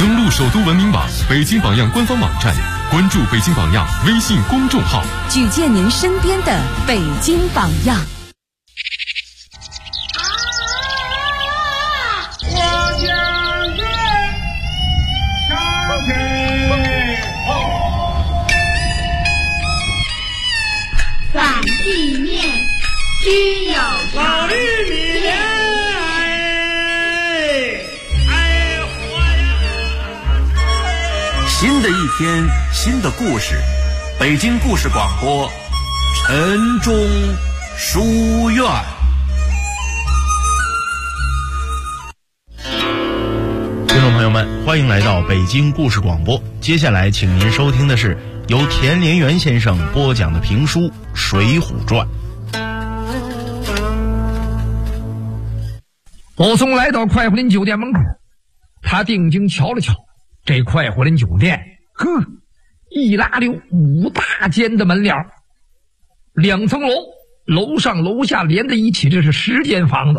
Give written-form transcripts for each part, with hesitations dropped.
登录首都文明网、北京榜样官方网站，关注北京榜样微信公众号， 举荐您身边的北京榜样。 我将军上阵反地面只有老玉米新的一天，新的故事，北京故事广播，晨钟书院。 听众朋友们，欢迎来到北京故事广播。接下来，请您收听的是由田连元先生播讲的评书《水浒传》。 武松来到快活林酒店门口，他定睛瞧了瞧。这快活林酒店，一拉溜5大间的门脸，2层楼，楼上楼下连在一起，这是10间房子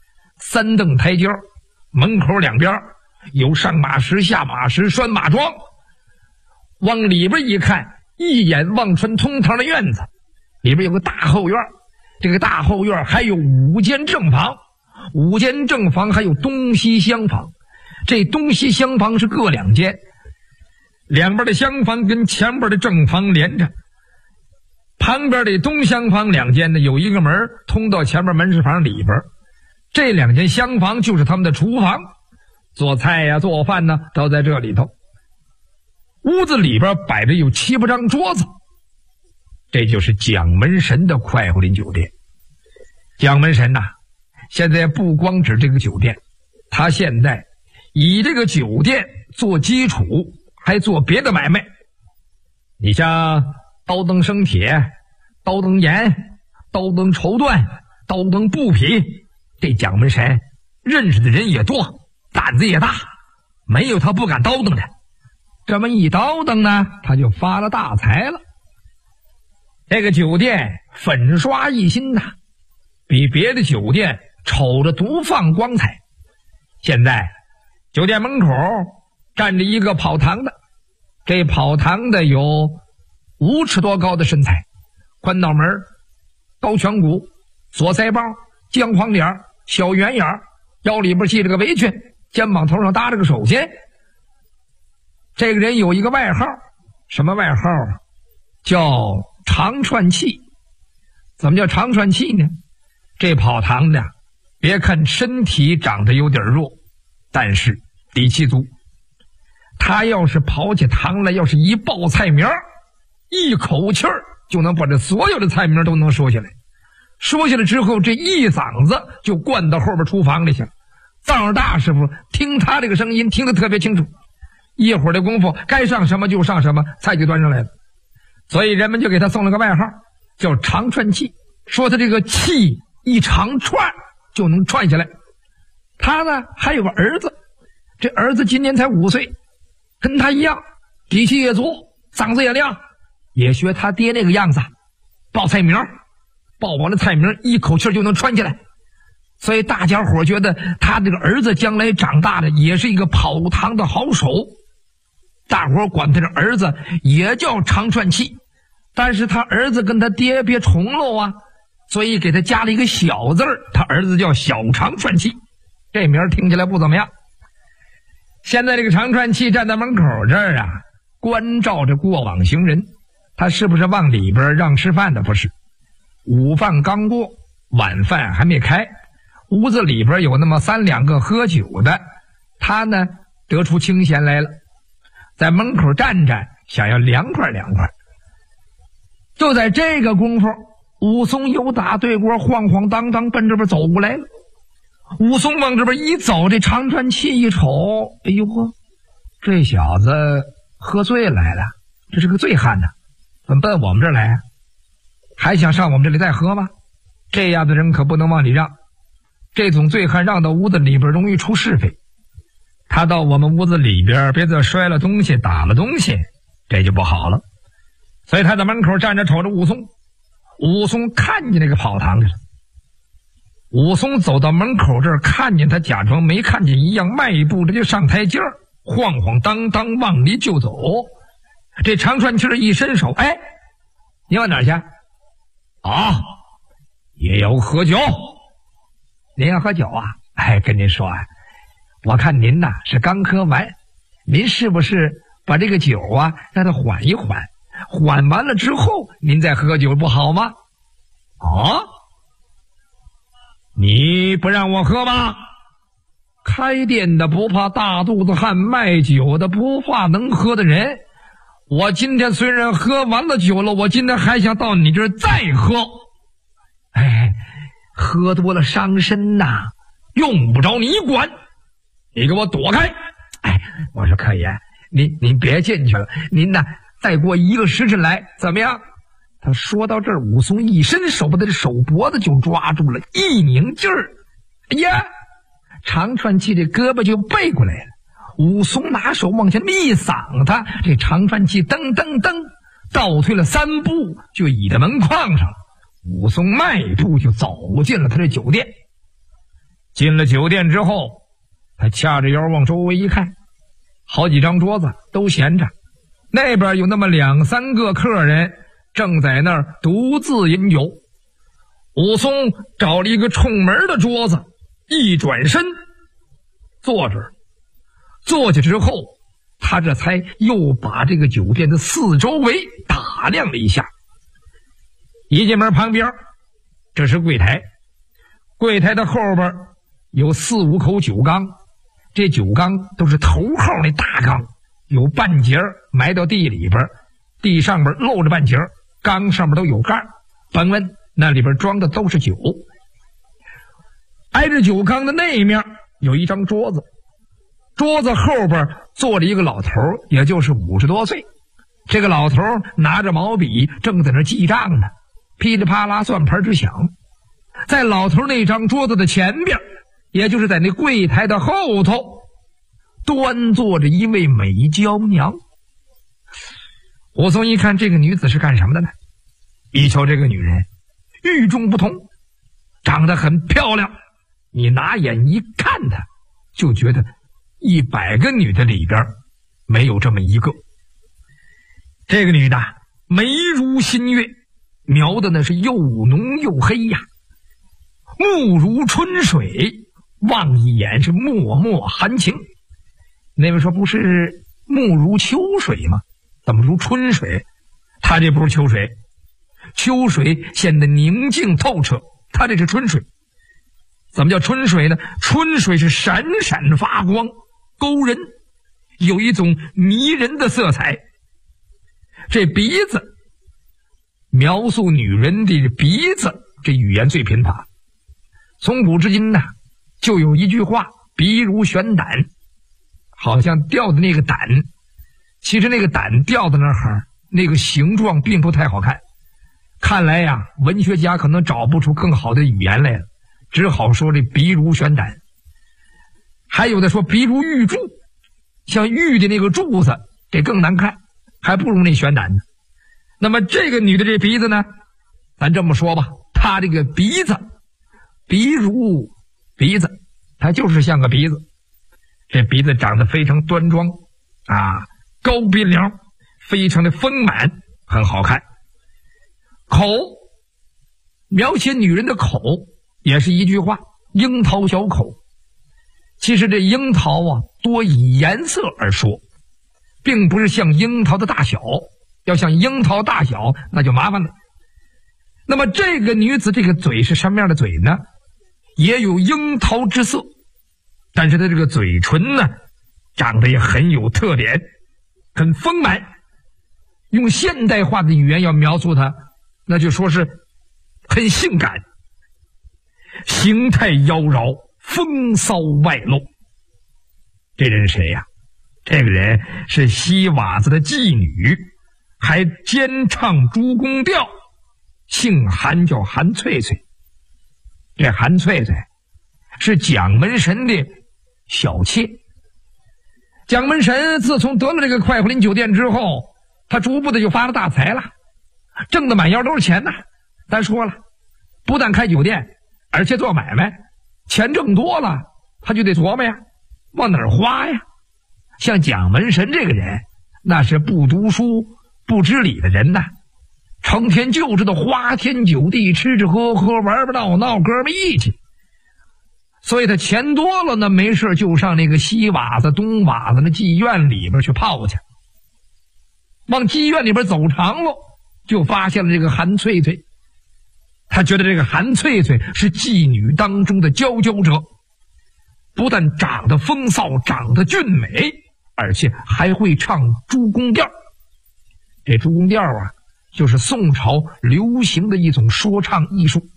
，3蹬台阶，门口两边有上马石、下马石、拴马桩。往里边一看，一眼望穿通堂的院子，里边有个大后院，这个大后院还有5间正房，5间正房还有东西厢房。这东西厢房是各2间，两边的厢房跟前边的正房连着，旁边的东厢房2间呢，有一个门通到前面门市房里边，这2间厢房就是他们的厨房，做菜呀、做饭呢都在这里头。屋子里边摆着有7、8张桌子，这就是蒋门神的快活林酒店。蒋门神现在不光指这个酒店，他现在以这个酒店做基础，还做别的买卖。你像刀灯生铁、刀灯盐、刀灯绸缎、刀灯布匹，这蒋门神认识的人也多，胆子也大，没有他不敢叨灯的。这么一叨灯呢，他就发了大财了。这个酒店粉刷一新比别的酒店瞅着独放光彩。现在酒店门口站着一个跑堂的，这跑堂的有5尺多高的身材，宽脑门，高颧骨，左腮帮，姜黄脸，小圆眼，腰里边系着个围裙，肩膀头上搭着个手巾。这个人有一个外号，什么外号叫长串气。怎么叫长串气呢？这跑堂的别看身体长得有点弱，但是底气足。他要是跑起堂来，要是一报菜名，一口气儿就能把这所有的菜名都能说下来。说下来之后，这一嗓子就灌到后边厨房里去了。灶上大师傅听他这个声音听得特别清楚，一会儿的功夫该上什么就上什么，菜就端上来了。所以人们就给他送了个外号叫长串气，说他这个气一长串就能串下来。他呢还有个儿子，这儿子今年才5岁，跟他一样底气也足，嗓子也亮，也学他爹那个样子，报菜名，报完了菜名一口气就能串起来。所以大家伙觉得他这个儿子将来长大的也是一个跑堂的好手，大伙管他这儿子也叫长串气。但是他儿子跟他爹别重喽所以给他加了一个小字儿，他儿子叫小长串气，这名听起来不怎么样。现在这个长串气站在门口这儿关照着过往行人，他是不是往里边让吃饭的？不是，午饭刚过，晚饭还没开，屋子里边有那么3、2个喝酒的，他呢得出清闲来了，在门口站着，想要凉快凉快。就在这个功夫，武松由打对过晃晃荡荡奔这边走过来了。武松往这边一走，这长串气一瞅，哎呦呵，这小子喝醉来了，这是个醉汉怎么奔我们这儿来还想上我们这里再喝吗？这样的人可不能往里让，这种醉汉让到屋子里边容易出是非，他到我们屋子里边别再摔了东西打了东西，这就不好了。所以他在门口站着瞅着武松。武松看见那个跑堂去了，武松走到门口这儿，看见他假装没看见一样，迈步着就上台阶儿， 晃晃荡荡往里就走。这长川气儿一伸手，哎，你往哪儿去？啊，也要喝酒。您要喝酒啊？哎，跟您说啊，我看您呐是刚喝完，您是不是把这个酒啊让它缓一缓，缓完了之后您再喝酒不好吗？啊，你不让我喝吗？开店的不怕大肚子汉，卖酒的不怕能喝的人。我今天虽然喝完了酒了，我今天还想到你这儿再喝。哎，喝多了伤身呐，用不着你管，你给我躲开。哎，我说客爷，您别进去了，您呐再过1个时辰来，怎么样？他说到这儿，武松一伸手把他的手脖子就抓住了，一拧劲儿，哎呀，长川气这胳膊就背过来了。武松拿手往前一搡他，这长川气噔噔噔倒退了3步，就倚在门框上了。武松迈步就走进了他的酒店。进了酒店之后，他掐着腰往周围一看，好几张桌子都闲着，那边有那么2、3个客人正在那儿独自饮酒。武松找了一个冲门的桌子，一转身坐这儿。坐下之后，他这才又把这个酒店的四周围打量了一下。一进门旁边，这是柜台，柜台的后边有4、5口酒缸，这酒缸都是头号那大缸，有半截埋到地里边，地上边露着半截，缸上面都有盖，甭问那里边装的都是酒。挨着酒缸的那一面有一张桌子，桌子后边坐着一个老头，也就是50多岁。这个老头拿着毛笔正在那记账呢，噼里啪啦算盘直响。在老头那张桌子的前边，也就是在那柜台的后头，端坐着一位美娇娘。武松一看这个女子是干什么的呢？一瞧这个女人与众不同，长得很漂亮，你拿眼一看她就觉得100个女的里边没有这么一个。这个女的眉如新月，描的那是又浓又黑呀，目如春水，望一眼是脉脉含情。那位说不是目如秋水吗？怎么如春水？他这不是秋水，秋水显得宁静透彻，他这是春水。怎么叫春水呢？春水是闪闪发光，勾人，有一种迷人的色彩。这鼻子，描述女人的鼻子，这语言最贫乏。从古至今呢，就有一句话，鼻如悬胆，好像掉的那个胆，其实那个胆掉的那儿，那个形状并不太好看。看来呀，文学家可能找不出更好的语言来了，只好说这鼻如悬胆。还有的说鼻如玉柱，像玉的那个柱子，这更难看，还不如那悬胆呢。那么这个女的这鼻子呢，咱这么说吧，她这个鼻子，鼻如鼻子，她就是像个鼻子。这鼻子长得非常端庄啊，高鼻梁，非常的丰满，很好看。口，描写女人的口也是一句话，樱桃小口。其实这樱桃啊，多以颜色而说，并不是像樱桃的大小，要像樱桃大小那就麻烦了。那么这个女子这个嘴是什么样的嘴呢？也有樱桃之色，但是她这个嘴唇呢，长得也很有特点，很丰满。用现代化的语言要描述她，那就说是很性感，形态妖娆，风骚外露。这人是谁呀？这个人是西瓦子的妓女，还兼唱诸公调，姓韩，叫韩翠翠。这韩翠翠是蒋门神的小妾。蒋门神自从得了这个快活林酒店之后，他逐步的就发了大财了，挣的满腰都是钱呐。咱说了，不但开酒店，而且做买卖，钱挣多了，他就得琢磨呀，往哪儿花呀。 像蒋门神这个人，那是不读书不知礼的人呐，成天就知道花天酒地，吃吃喝喝，玩玩闹闹，哥们义气。所以他钱多了呢，没事就上那个西瓦子东瓦子那妓院里边去泡去。往妓院里边走长了，就发现了这个韩翠翠。他觉得这个韩翠翠是妓女当中的佼佼者，不但长得风骚，长得俊美，而且还会唱朱公调。这朱公调啊，就是宋朝流行的一种说唱艺术，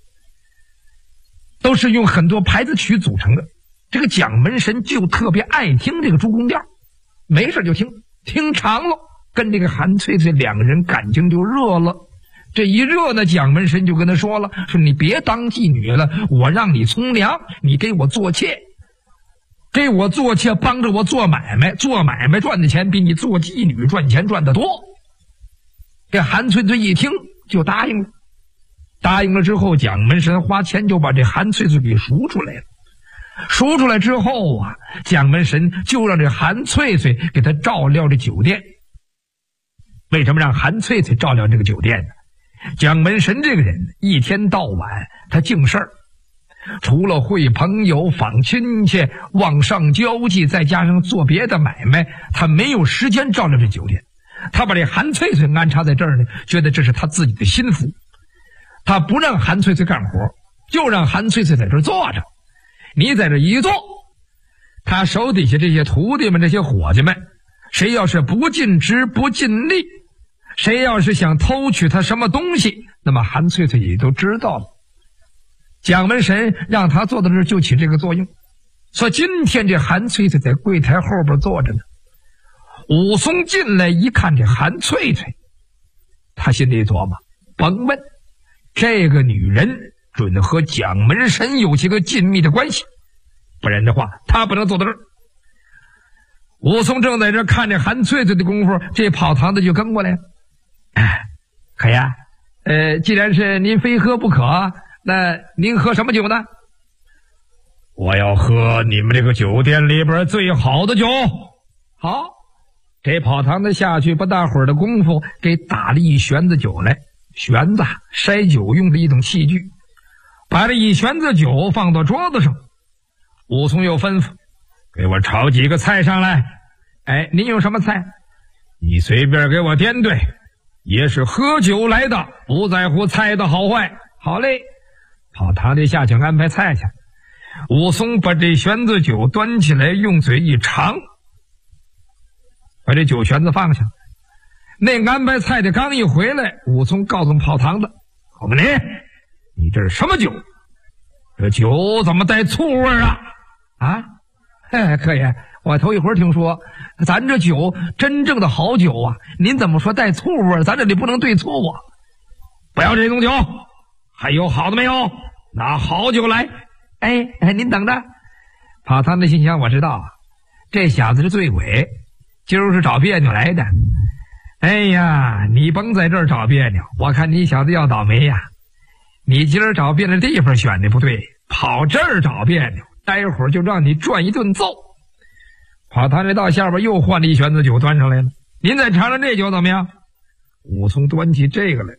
都是用很多牌子曲组成的。这个蒋门神就特别爱听这个朱公调，没事就听，听长了，跟这个韩翠翠两个人感情就热了。这一热呢，蒋门神就跟他说了，说你别当妓女了，我让你从良，你给我做妾，给我做妾，帮着我做买卖，做买卖赚的钱比你做妓女赚钱赚得多。这韩翠翠一听就答应了，答应了之后，蒋门神花钱就把这韩翠翠给赎出来了。赎出来之后啊，蒋门神就让这韩翠翠给他照料这酒店。为什么让韩翠翠照料这个酒店呢？蒋门神这个人一天到晚他净事儿，除了会朋友访亲戚往上交际，再加上做别的买卖，他没有时间照料这酒店。他把这韩翠翠安插在这儿呢，觉得这是他自己的心腹。他不让韩翠翠干活，就让韩翠翠在这儿坐着。你在这一坐，他手底下这些徒弟们这些伙计们，谁要是不尽职不尽力，谁要是想偷取他什么东西，那么韩翠翠也都知道了。蒋门神让他坐在这儿就起这个作用。所以今天这韩翠翠在柜台后边坐着呢。武松进来一看这韩翠翠，他心里琢磨，甭问，这个女人准和蒋门神有些个紧密的关系，不然的话他不能坐在这儿。武松正在这看着韩翠翠的功夫，这跑堂的就跟过来了。可呀，既然是您非喝不可，那您喝什么酒呢？我要喝你们这个酒店里边最好的酒。好，这跑堂的下去不大会儿的功夫，给打了一旋子酒来。旋子筛酒用的一种器具，把这一旋子酒放到桌子上。武松又吩咐，给我炒几个菜上来。您有什么菜？你随便给我掂对，也是喝酒来的，不在乎菜的好坏。好嘞，跑堂里下去安排菜去。武松把这旋子酒端起来，用嘴一尝，把这酒旋子放下。那安排菜的刚一回来，武松告诉跑堂的，好嘛，你这是什么酒？这酒怎么带醋味啊？客爷，我头一回听说，咱这酒真正的好酒啊，您怎么说带醋味？咱这里不能兑醋啊。不要这种酒，还有好的没有？拿好酒来。您等着。跑堂的心想，我知道这小子是醉鬼，今儿是找别扭来的。哎呀，你甭在这儿找别扭，我看你小子要倒霉呀。你今儿找别的地方选的不对，跑这儿找别扭，待会儿就让你转一顿揍。跑堂里到下边又换了一旋子酒端上来了，您再尝尝这酒怎么样？武松端起这个来，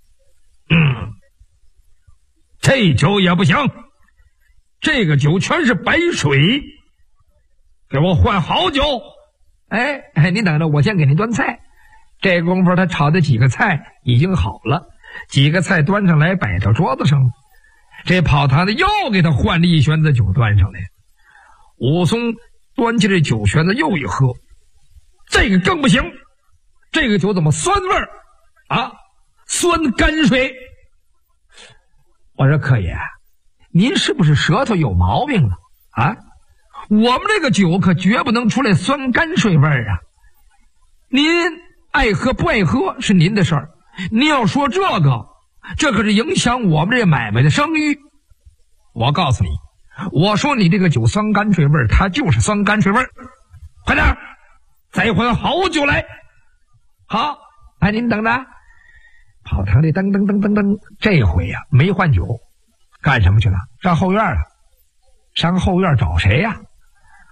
这酒也不行，这个酒全是白水，给我换好酒。您等着，我先给您端菜。这功夫他炒的几个菜已经好了，几个菜端上来摆到桌子上了。这跑堂的又给他换了一旋子酒端上来。武松端起这酒旋子又一喝，这个更不行，这个酒怎么酸味儿啊？酸泔水。我说客爷，您是不是舌头有毛病了啊？我们这个酒可绝不能出来酸泔水味儿啊。您爱喝不爱喝是您的事儿，您要说这可是影响我们这买卖的声誉。我告诉你，我说你这个酒酸泔水味儿，它就是酸泔水味儿。快点，再换好酒来。好，您等着。跑堂里噔噔噔噔噔，这回呀没换酒，干什么去了？上后院了。上后院找谁呀？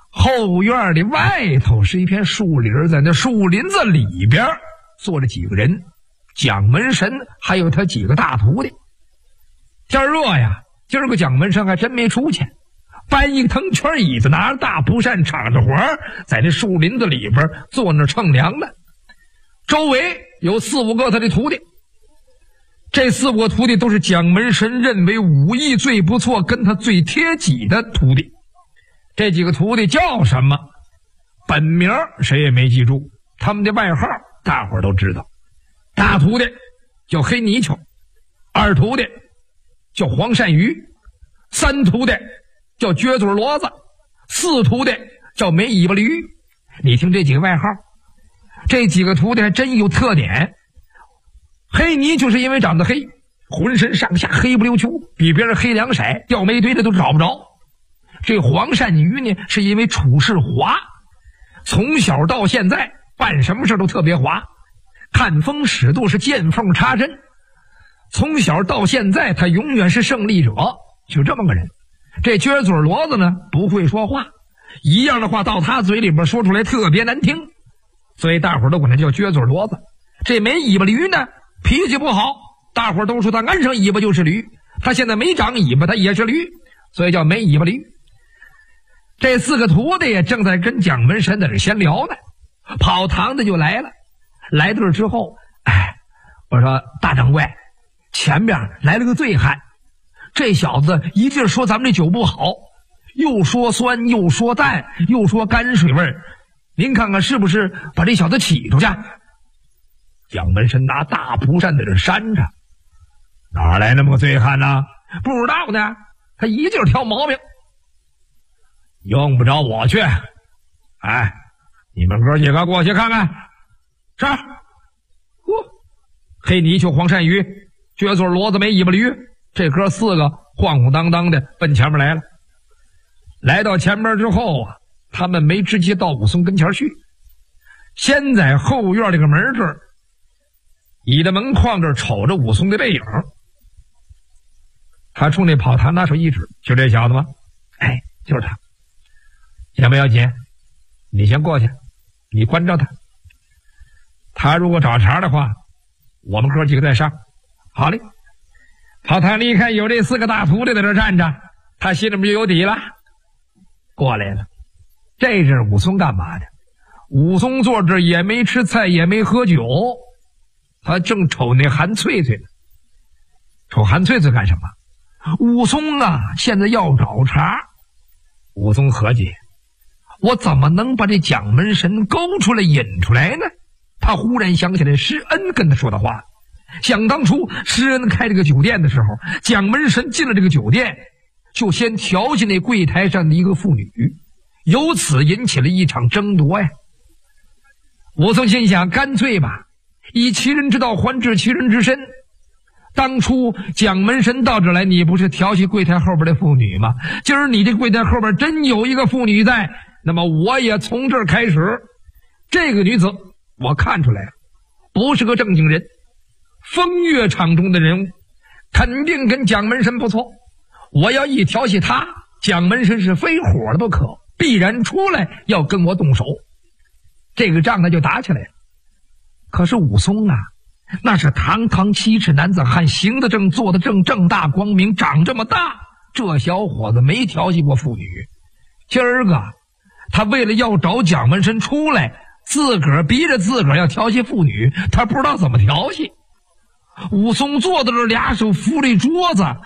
后院的外头是一片树林，在那树林子里边坐着几个人，蒋门神还有他几个大徒弟。天热呀，今儿个蒋门神还真没出去，搬一腾圈椅子，拿着大蒲扇，敞着活在那树林子里边坐那乘凉了。周围有4、5个他的徒弟，这4、5个徒弟都是蒋门神认为武艺最不错、跟他最贴己的徒弟。这几个徒弟叫什么？本名谁也没记住，他们的外号大伙儿都知道。大徒弟叫黑泥鳅，二徒弟叫黄鳝鱼，三徒弟叫撅嘴骡子，四徒弟叫没尾巴驴。你听这几个外号，这几个徒弟还真有特点。黑泥就是因为长得黑，浑身上下黑不溜秋，比别人黑2色，掉煤堆的都找不着。这黄鳝鱼呢，是因为处事滑，从小到现在办什么事都特别滑，看风使舵是见缝插针，从小到现在他永远是胜利者，就这么个人。这撅嘴骡子呢，不会说话，一样的话到他嘴里边说出来特别难听，所以大伙都管他叫撅嘴骡子。这没尾巴驴呢，脾气不好，大伙都说他安上尾巴就是驴，他现在没长尾巴，他也是驴，所以叫没尾巴驴。这4个徒弟也正在跟蒋门神在这闲聊呢，跑堂的就来了。来这儿之后，我说大掌柜，前面来了个醉汉，这小子一劲说咱们这酒不好，又说酸又说淡又说泔水味儿，您看看是不是把这小子起出去？蒋门神拿大蒲扇在这扇着，哪来那么个醉汉呢？不知道呢，他一劲挑毛病。用不着我去，你们哥几个过去看看。是。黑泥鳅、黄鳝鱼、撅嘴骡子、没尾巴驴，这哥4个晃晃荡荡的奔前面来了。来到前面之后啊，他们没直接到武松跟前去，先在后院这个门这儿，倚着门框这儿瞅着武松的背影。他冲那跑堂拿手一指，就这小子吗？就是他。先不要紧，你先过去，你关照他，他如果找茬的话，我们哥几个再上。好嘞。跑堂里一看有这4个大徒弟在这站着，他心里面就有底了，过来了。这是武松干嘛的？武松坐这也没吃菜也没喝酒，他正瞅那韩翠翠呢。瞅韩翠翠干什么？武松啊，现在要找茬。武松合计，我怎么能把这蒋门神勾出来引出来呢？他忽然想起来施恩跟他说的话，想当初施恩开这个酒店的时候，蒋门神进了这个酒店，就先调戏那柜台上的一个妇女，由此引起了一场争夺呀。武松心想，干脆吧，以其人之道还治其人之身。当初蒋门神到这来，你不是调戏柜台后边的妇女吗？今儿你这柜台后边真有一个妇女在，那么我也从这儿开始。这个女子我看出来了，不是个正经人，风月场中的人物，肯定跟蒋门神不错。我要一调戏他，蒋门神是非火了不可，必然出来要跟我动手，这个仗他就打起来了。可是武松啊，那是堂堂7尺男子汉，行得正坐得正，正大光明，长这么大，这小伙子没调戏过妇女。今儿个他为了要找蒋门神出来，自个儿逼着自个儿要调戏妇女，他不知道怎么调戏。武松坐在这，2手扶着桌子，